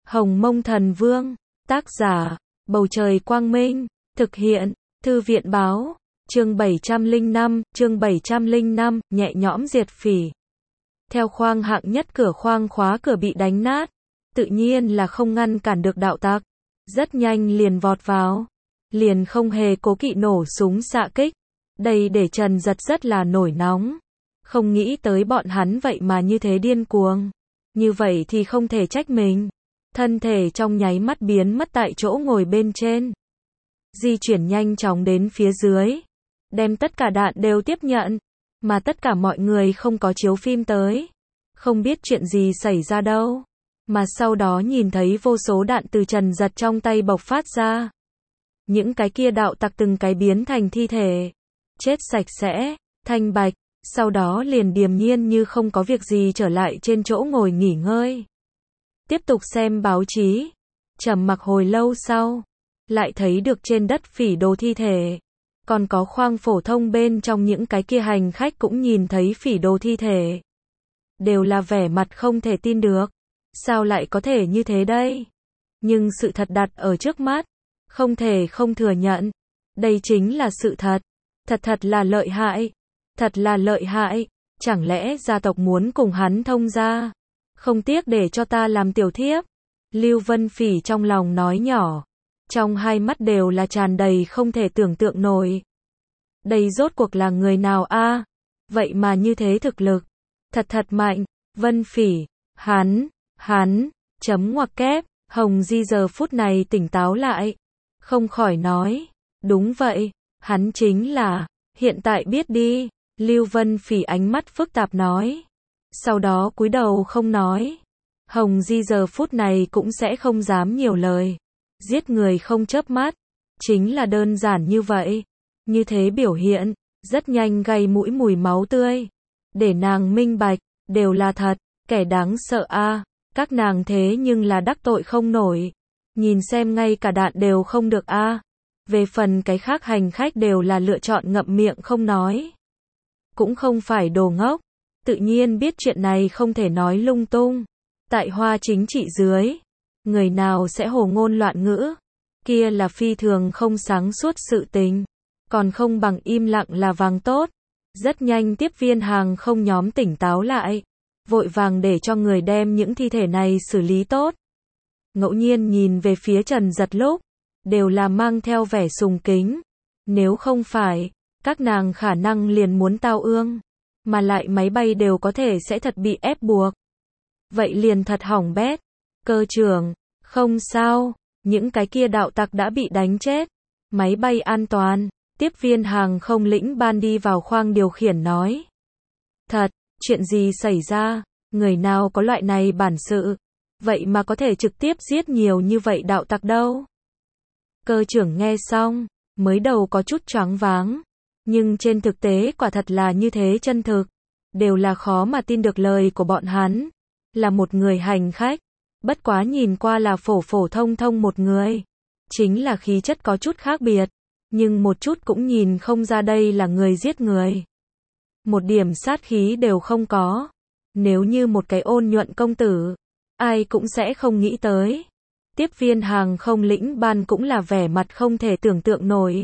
Hồng Mông Thần Vương, tác giả, Bầu Trời Quang Minh, thực hiện, Thư viện Báo, chương 705, nhẹ nhõm diệt phỉ. Theo khoang hạng nhất cửa khoang khóa cửa bị đánh nát, tự nhiên là không ngăn cản được đạo tặc, rất nhanh liền vọt vào, liền không hề cố kỵ nổ súng xạ kích. Đây để Trần Giật rất là nổi nóng, không nghĩ tới bọn hắn vậy mà như thế điên cuồng, như vậy thì không thể trách mình. Thân thể trong nháy mắt biến mất tại chỗ ngồi bên trên, di chuyển nhanh chóng đến phía dưới, đem tất cả đạn đều tiếp nhận, mà tất cả mọi người không có chiếu phim tới, không biết chuyện gì xảy ra đâu, mà sau đó nhìn thấy vô số đạn từ Trần Giật trong tay bộc phát ra. Những cái kia đạo tặc từng cái biến thành thi thể, chết sạch sẽ, thanh bạch, sau đó liền điềm nhiên như không có việc gì trở lại trên chỗ ngồi nghỉ ngơi. Tiếp tục xem báo chí, trầm mặc hồi lâu sau, lại thấy được trên đất phỉ đồ thi thể, còn có khoang phổ thông bên trong những cái kia hành khách cũng nhìn thấy phỉ đồ thi thể. Đều là vẻ mặt không thể tin được, sao lại có thể như thế đây? Nhưng sự thật đặt ở trước mắt, không thể không thừa nhận, đây chính là sự thật, thật là lợi hại, thật là lợi hại, chẳng lẽ gia tộc muốn cùng hắn thông gia? Không tiếc để cho ta làm tiểu thiếp. Lưu Vân Phỉ trong lòng nói nhỏ, trong hai mắt đều là tràn đầy không thể tưởng tượng nổi. Đây rốt cuộc là người nào a? Vậy mà như thế thực lực, thật mạnh. Vân Phỉ, hắn, chấm ngoặc kép. Hồng Di giờ phút này tỉnh táo lại, không khỏi nói, đúng vậy, hắn chính là, hiện tại biết đi. Lưu Vân Phỉ ánh mắt phức tạp nói, sau đó cúi đầu không nói. Hồng Di giờ phút này cũng sẽ không dám nhiều lời, giết người không chớp mắt, chính là đơn giản như vậy. Như thế biểu hiện, rất nhanh gây mũi mùi máu tươi, để nàng minh bạch, đều là thật, kẻ đáng sợ a, các nàng thế nhưng là đắc tội không nổi, nhìn xem ngay cả đạn đều không được a. Về phần cái khác hành khách đều là lựa chọn ngậm miệng không nói, cũng không phải đồ ngốc, tự nhiên biết chuyện này không thể nói lung tung. Tại Hoa chính trị dưới, người nào sẽ hồ ngôn loạn ngữ, kia là phi thường không sáng suốt sự tình, còn không bằng im lặng là vàng tốt. Rất nhanh tiếp viên hàng không nhóm tỉnh táo lại, vội vàng để cho người đem những thi thể này xử lý tốt. Ngẫu nhiên nhìn về phía Trần Giật lúc, đều là mang theo vẻ sùng kính, nếu không phải, các nàng khả năng liền muốn tao ương, mà lại máy bay đều có thể sẽ thật bị ép buộc. Vậy liền thật hỏng bét. Cơ trưởng, không sao, những cái kia đạo tặc đã bị đánh chết, máy bay an toàn. Tiếp viên hàng không lĩnh ban đi vào khoang điều khiển nói, thật, chuyện gì xảy ra, người nào có loại này bản sự, vậy mà có thể trực tiếp giết nhiều như vậy đạo tặc đâu. Cơ trưởng nghe xong, mới đầu có chút choáng váng, nhưng trên thực tế quả thật là như thế, chân thực, đều là khó mà tin được lời của bọn hắn, là một người hành khách, bất quá nhìn qua là phổ phổ thông thông một người, chính là khí chất có chút khác biệt, nhưng một chút cũng nhìn không ra đây là người giết người. Một điểm sát khí đều không có, nếu như một cái ôn nhuận công tử, ai cũng sẽ không nghĩ tới. Tiếp viên hàng không lĩnh ban cũng là vẻ mặt không thể tưởng tượng nổi.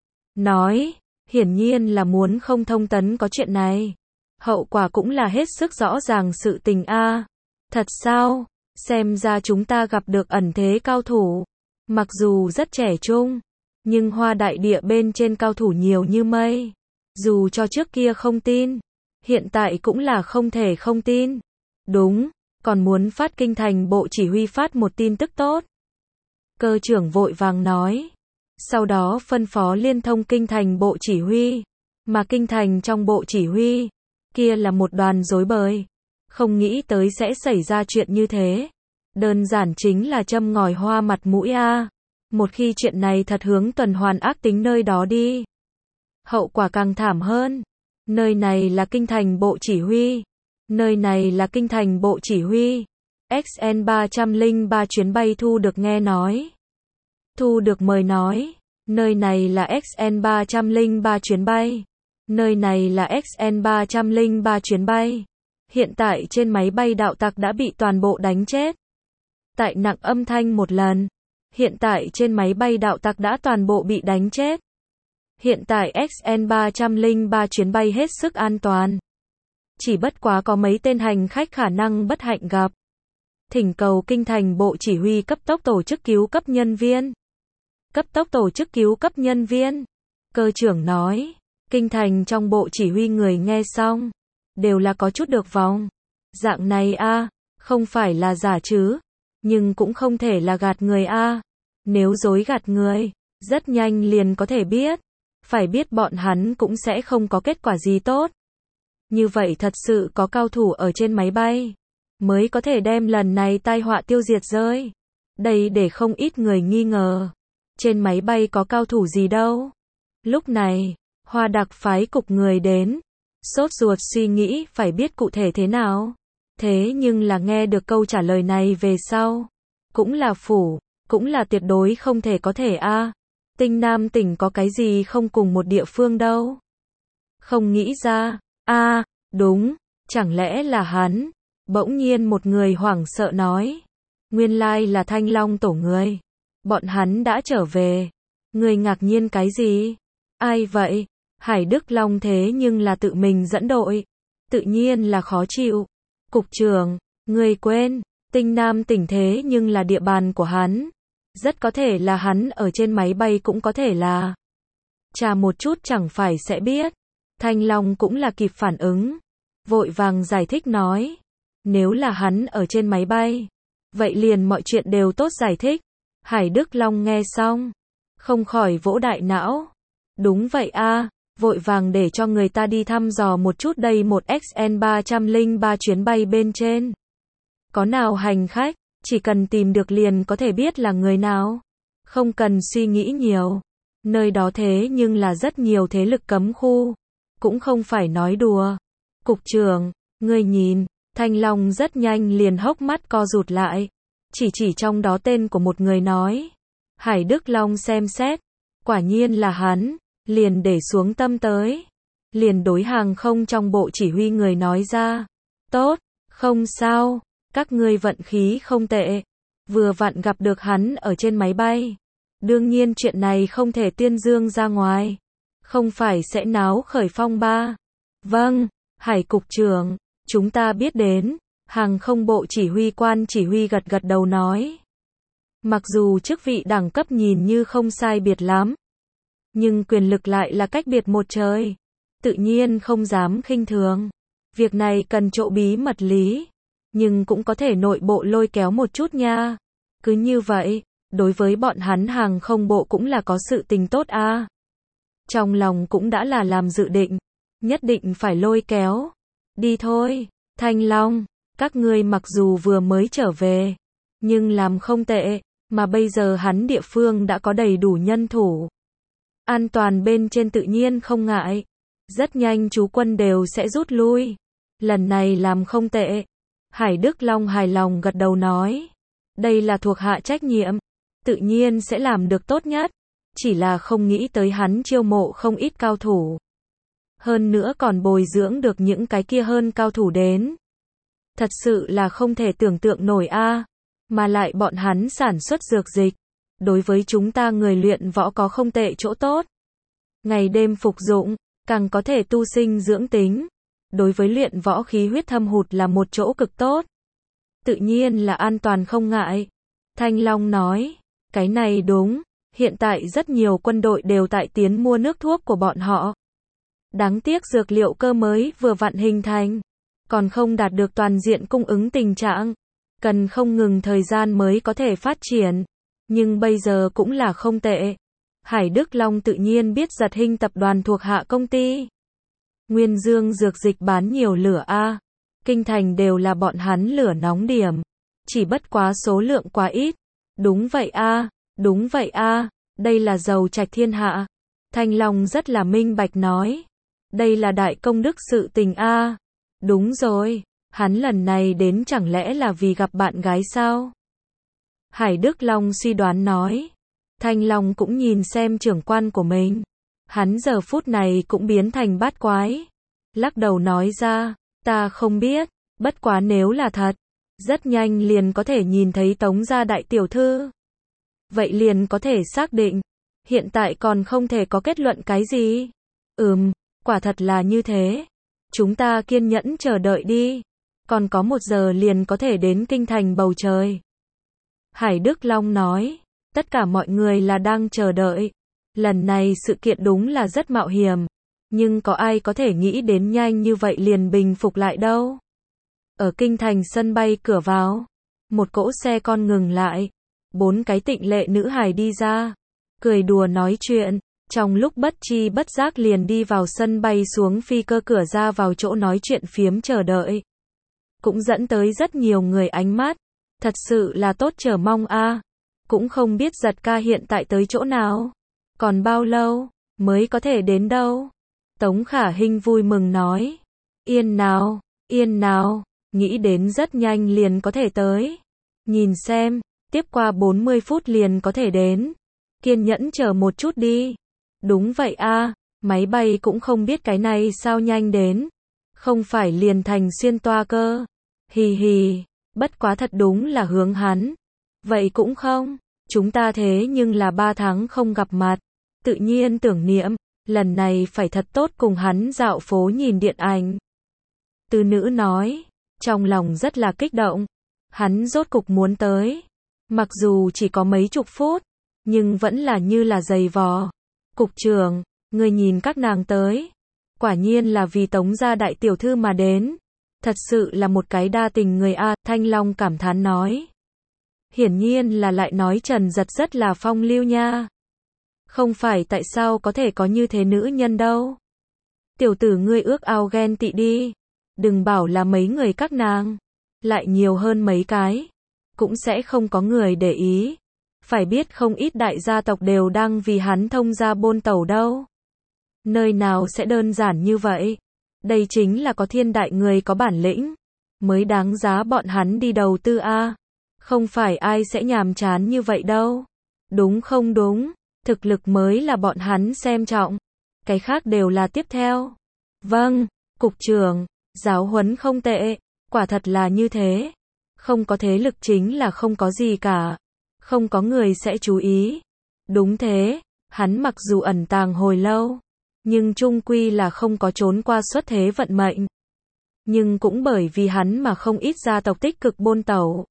Nói, hiển nhiên là muốn không thông tấn có chuyện này. Hậu quả cũng là hết sức rõ ràng sự tình a. Thật sao? Xem ra chúng ta gặp được ẩn thế cao thủ. Mặc dù rất trẻ trung, nhưng Hoa đại địa bên trên cao thủ nhiều như mây. Dù cho trước kia không tin, hiện tại cũng là không thể không tin. Đúng, còn muốn phát kinh thành bộ chỉ huy phát một tin tức tốt. Cơ trưởng vội vàng nói. Sau đó phân phó liên thông kinh thành bộ chỉ huy. Mà kinh thành trong bộ chỉ huy, kia là một đoàn rối bời. Không nghĩ tới sẽ xảy ra chuyện như thế. Đơn giản chính là châm ngòi Hoa mặt mũi a. Một khi chuyện này thật hướng tuần hoàn ác tính nơi đó đi, hậu quả càng thảm hơn. Nơi này là kinh thành bộ chỉ huy. Nơi này là kinh thành bộ chỉ huy. XN 303 chuyến bay thu được nghe nói. Thu được mời nói. Nơi này là XN 303 chuyến bay. Nơi này là XN 303 chuyến bay. Hiện tại trên máy bay đạo tặc đã bị toàn bộ đánh chết. tại nặng âm thanh một lần. Hiện tại trên máy bay đạo tặc đã toàn bộ bị đánh chết. Hiện tại XN303 chuyến bay hết sức an toàn. Chỉ bất quá có mấy tên hành khách khả năng bất hạnh gặp. Thỉnh cầu kinh thành bộ chỉ huy cấp tốc tổ chức cứu cấp nhân viên. Cấp tốc tổ chức cứu cấp nhân viên. Cơ trưởng nói. Kinh thành trong bộ chỉ huy người nghe xong. Đều là có chút được vòng. Dạng này không phải là giả chứ. Nhưng cũng không thể là gạt người Nếu dối gạt người, rất nhanh liền có thể biết. Phải biết bọn hắn cũng sẽ không có kết quả gì tốt. Như vậy thật sự có cao thủ ở trên máy bay. Mới có thể đem lần này tai họa tiêu diệt rơi. Đây để không ít người nghi ngờ. Trên máy bay có cao thủ gì đâu. Lúc này, Hoa Đặc phái cục người đến. Sốt ruột suy nghĩ phải biết cụ thể thế nào. Thế nhưng là nghe được câu trả lời này về sau. Cũng là phủ, cũng là tuyệt đối không thể có thể Tinh Nam tỉnh có cái gì không cùng một địa phương đâu. Không nghĩ ra, đúng, chẳng lẽ là hắn. Bỗng nhiên một người hoảng sợ nói. Nguyên lai là Thanh Long tổ người. Bọn hắn đã trở về. Người ngạc nhiên cái gì? Ai vậy? Hải Đức Long thế nhưng là tự mình dẫn đội. Tự nhiên là khó chịu. Cục trưởng, người quên, Tinh Nam tỉnh thế nhưng là địa bàn của hắn. Rất có thể là hắn ở trên máy bay cũng có thể là. Chà một chút chẳng phải sẽ biết. Thanh Long cũng là kịp phản ứng. Vội vàng giải thích nói. Nếu là hắn ở trên máy bay. Vậy liền mọi chuyện đều tốt giải thích. Hải Đức Long nghe xong. Không khỏi vỗ đại não. Đúng vậy vội vàng để cho người ta đi thăm dò một chút đây một XN303 chuyến bay bên trên. Có nào hành khách, chỉ cần tìm được liền có thể biết là người nào. Không cần suy nghĩ nhiều. Nơi đó thế nhưng là rất nhiều thế lực cấm khu. Cũng không phải nói đùa. Cục trưởng, ngươi nhìn, Thanh Long rất nhanh liền hốc mắt co rụt lại. Chỉ trong đó tên của một người nói. Hải Đức Long xem xét. Quả nhiên là hắn. Liền để xuống tâm tới. Liền đối hàng không trong bộ chỉ huy người nói ra. Tốt, không sao. Các ngươi vận khí không tệ. Vừa vặn gặp được hắn ở trên máy bay. Đương nhiên chuyện này không thể tuyên dương ra ngoài. Không phải sẽ náo khởi phong ba. Vâng, Hải cục trưởng, chúng ta biết đến. Hàng không bộ chỉ huy quan chỉ huy gật gật đầu nói. Mặc dù chức vị đẳng cấp nhìn như không sai biệt lắm. Nhưng quyền lực lại là cách biệt một trời. Tự nhiên không dám khinh thường. Việc này cần chỗ bí mật lý. Nhưng cũng có thể nội bộ lôi kéo một chút nha. Cứ như vậy, đối với bọn hắn hàng không bộ cũng là có sự tình tốt Trong lòng cũng đã là làm dự định. Nhất định phải lôi kéo. Đi thôi, Thanh Long. Các ngươi mặc dù vừa mới trở về. Nhưng làm không tệ. Mà bây giờ hắn địa phương đã có đầy đủ nhân thủ. An toàn bên trên tự nhiên không ngại. Rất nhanh chú quân đều sẽ rút lui. Lần này làm không tệ. Hải Đức Long hài lòng gật đầu nói. Đây là thuộc hạ trách nhiệm. Tự nhiên sẽ làm được tốt nhất. Chỉ là không nghĩ tới hắn chiêu mộ không ít cao thủ. Hơn nữa còn bồi dưỡng được những cái kia hơn cao thủ đến. Thật sự là không thể tưởng tượng nổi Mà lại bọn hắn sản xuất dược dịch. Đối với chúng ta người luyện võ có không tệ chỗ tốt. Ngày đêm phục dụng, càng có thể tu sinh dưỡng tính. Đối với luyện võ khí huyết thâm hụt là một chỗ cực tốt. Tự nhiên là an toàn không ngại. Thanh Long nói, cái này đúng, hiện tại rất nhiều quân đội đều tại tiến mua nước thuốc của bọn họ. Đáng tiếc dược liệu cơ mới vừa vặn hình thành, còn không đạt được toàn diện cung ứng tình trạng. Cần không ngừng thời gian mới có thể phát triển. Nhưng bây giờ cũng là không tệ. Hải Đức Long tự nhiên biết Giật Hinh tập đoàn thuộc hạ công ty. Nguyên Dương dược dịch bán nhiều lửa Kinh thành đều là bọn hắn lửa nóng điểm. Chỉ bất quá số lượng quá ít. Đúng vậy đúng vậy đây là giàu trạch thiên hạ. Thanh Long rất là minh bạch nói. Đây là đại công đức sự tình Đúng rồi, hắn lần này đến chẳng lẽ là vì gặp bạn gái sao? Hải Đức Long suy đoán nói. Thanh Long cũng nhìn xem trưởng quan của mình. Hắn giờ phút này cũng biến thành bát quái. Lắc đầu nói ra, ta không biết, bất quá nếu là thật, rất nhanh liền có thể nhìn thấy Tống gia đại tiểu thư. Vậy liền có thể xác định, hiện tại còn không thể có kết luận cái gì. Quả thật là như thế. Chúng ta kiên nhẫn chờ đợi đi. Còn có 1 giờ liền có thể đến kinh thành bầu trời. Hải Đức Long nói, tất cả mọi người là đang chờ đợi. Lần này sự kiện đúng là rất mạo hiểm. Nhưng có ai có thể nghĩ đến nhanh như vậy liền bình phục lại đâu. Ở kinh thành sân bay cửa vào, một cỗ xe con ngừng lại. 4 cái tịnh lệ nữ hài đi ra, cười đùa nói chuyện. Trong lúc bất chi bất giác liền đi vào sân bay xuống phi cơ cửa ra vào chỗ nói chuyện phiếm chờ đợi. Cũng dẫn tới rất nhiều người ánh mắt. Thật sự là tốt chờ mong a. Cũng không biết Giật ca hiện tại tới chỗ nào. Còn bao lâu mới có thể đến đâu. Tống Khả Hinh vui mừng nói. Yên nào, nghĩ đến rất nhanh liền có thể tới. Nhìn xem, tiếp qua 40 phút liền có thể đến. Kiên nhẫn chờ một chút đi. Đúng vậy a, máy bay cũng không biết cái này sao nhanh đến. Không phải liền thành xuyên toa cơ. Hì hì, bất quá thật đúng là hướng hắn. Vậy cũng không, chúng ta thế nhưng là 3 tháng không gặp mặt. Tự nhiên tưởng niệm, lần này phải thật tốt cùng hắn dạo phố nhìn điện ảnh. Từ nữ nói, trong lòng rất là kích động. Hắn rốt cục muốn tới. Mặc dù chỉ có mấy chục phút, nhưng vẫn là như là giày vò. Cục trưởng, người nhìn các nàng tới. Quả nhiên là vì Tống gia đại tiểu thư mà đến. Thật sự là một cái đa tình người a. Thanh Long cảm thán nói. Hiển nhiên là lại nói Trần Giật rất là phong lưu nha. Không phải tại sao có thể có như thế nữ nhân đâu. Tiểu tử ngươi ước ao ghen tị đi. Đừng bảo là mấy người các nàng. Lại nhiều hơn mấy cái. Cũng sẽ không có người để ý. Phải biết không ít đại gia tộc đều đang vì hắn thông gia bôn tẩu đâu. Nơi nào sẽ đơn giản như vậy. Đây chính là có thiên đại người có bản lĩnh. Mới đáng giá bọn hắn đi đầu tư a. Không phải ai sẽ nhàm chán như vậy đâu. Đúng không đúng. Thực lực mới là bọn hắn xem trọng. Cái khác đều là tiếp theo. Vâng, cục trưởng, giáo huấn không tệ. Quả thật là như thế. Không có thế lực chính là không có gì cả. Không có người sẽ chú ý. Đúng thế, hắn mặc dù ẩn tàng hồi lâu, nhưng chung quy là không có trốn qua xuất thế vận mệnh. Nhưng cũng bởi vì hắn mà không ít gia tộc tích cực bôn tẩu.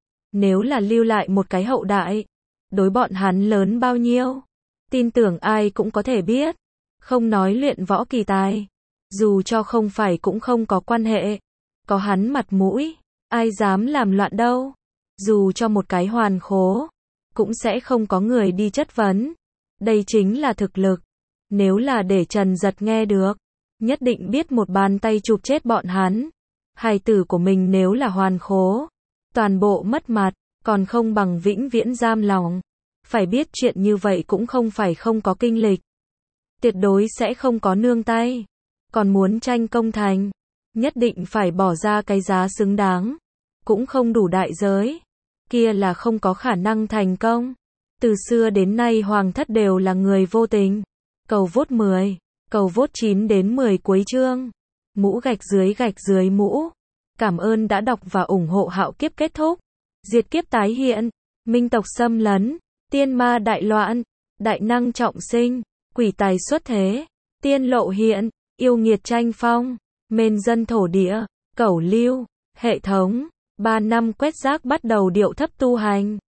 Nếu là lưu lại một cái hậu đại, đối bọn hắn lớn bao nhiêu, tin tưởng ai cũng có thể biết. Không nói luyện võ kỳ tài, dù cho không phải cũng không có quan hệ. Có hắn mặt mũi, ai dám làm loạn đâu. Dù cho một cái hoàn khố, cũng sẽ không có người đi chất vấn. Đây chính là thực lực. Nếu là để Trần Giật nghe được, nhất định biết một bàn tay chụp chết bọn hắn. Hài tử của mình nếu là hoàn khố, toàn bộ mất mặt, còn không bằng vĩnh viễn giam lòng. Phải biết chuyện như vậy cũng không phải không có kinh lịch. Tuyệt đối sẽ không có nương tay. Còn muốn tranh công thành, nhất định phải bỏ ra cái giá xứng đáng. Cũng không đủ đại giới. Kia là không có khả năng thành công. Từ xưa đến nay hoàng thất đều là người vô tình. Cầu vốt 10, cầu vốt 9 đến 10 cuối chương. Mũ gạch dưới mũ. Cảm ơn đã đọc và ủng hộ Hạo Kiếp kết thúc. Diệt kiếp tái hiện. Minh tộc xâm lấn. Tiên ma đại loạn. Đại năng trọng sinh. Quỷ tài xuất thế. Tiên lộ hiện. Yêu nghiệt tranh phong. Mên dân thổ địa. Cẩu lưu. Hệ thống. 3 năm quét rác bắt đầu điệu thấp tu hành.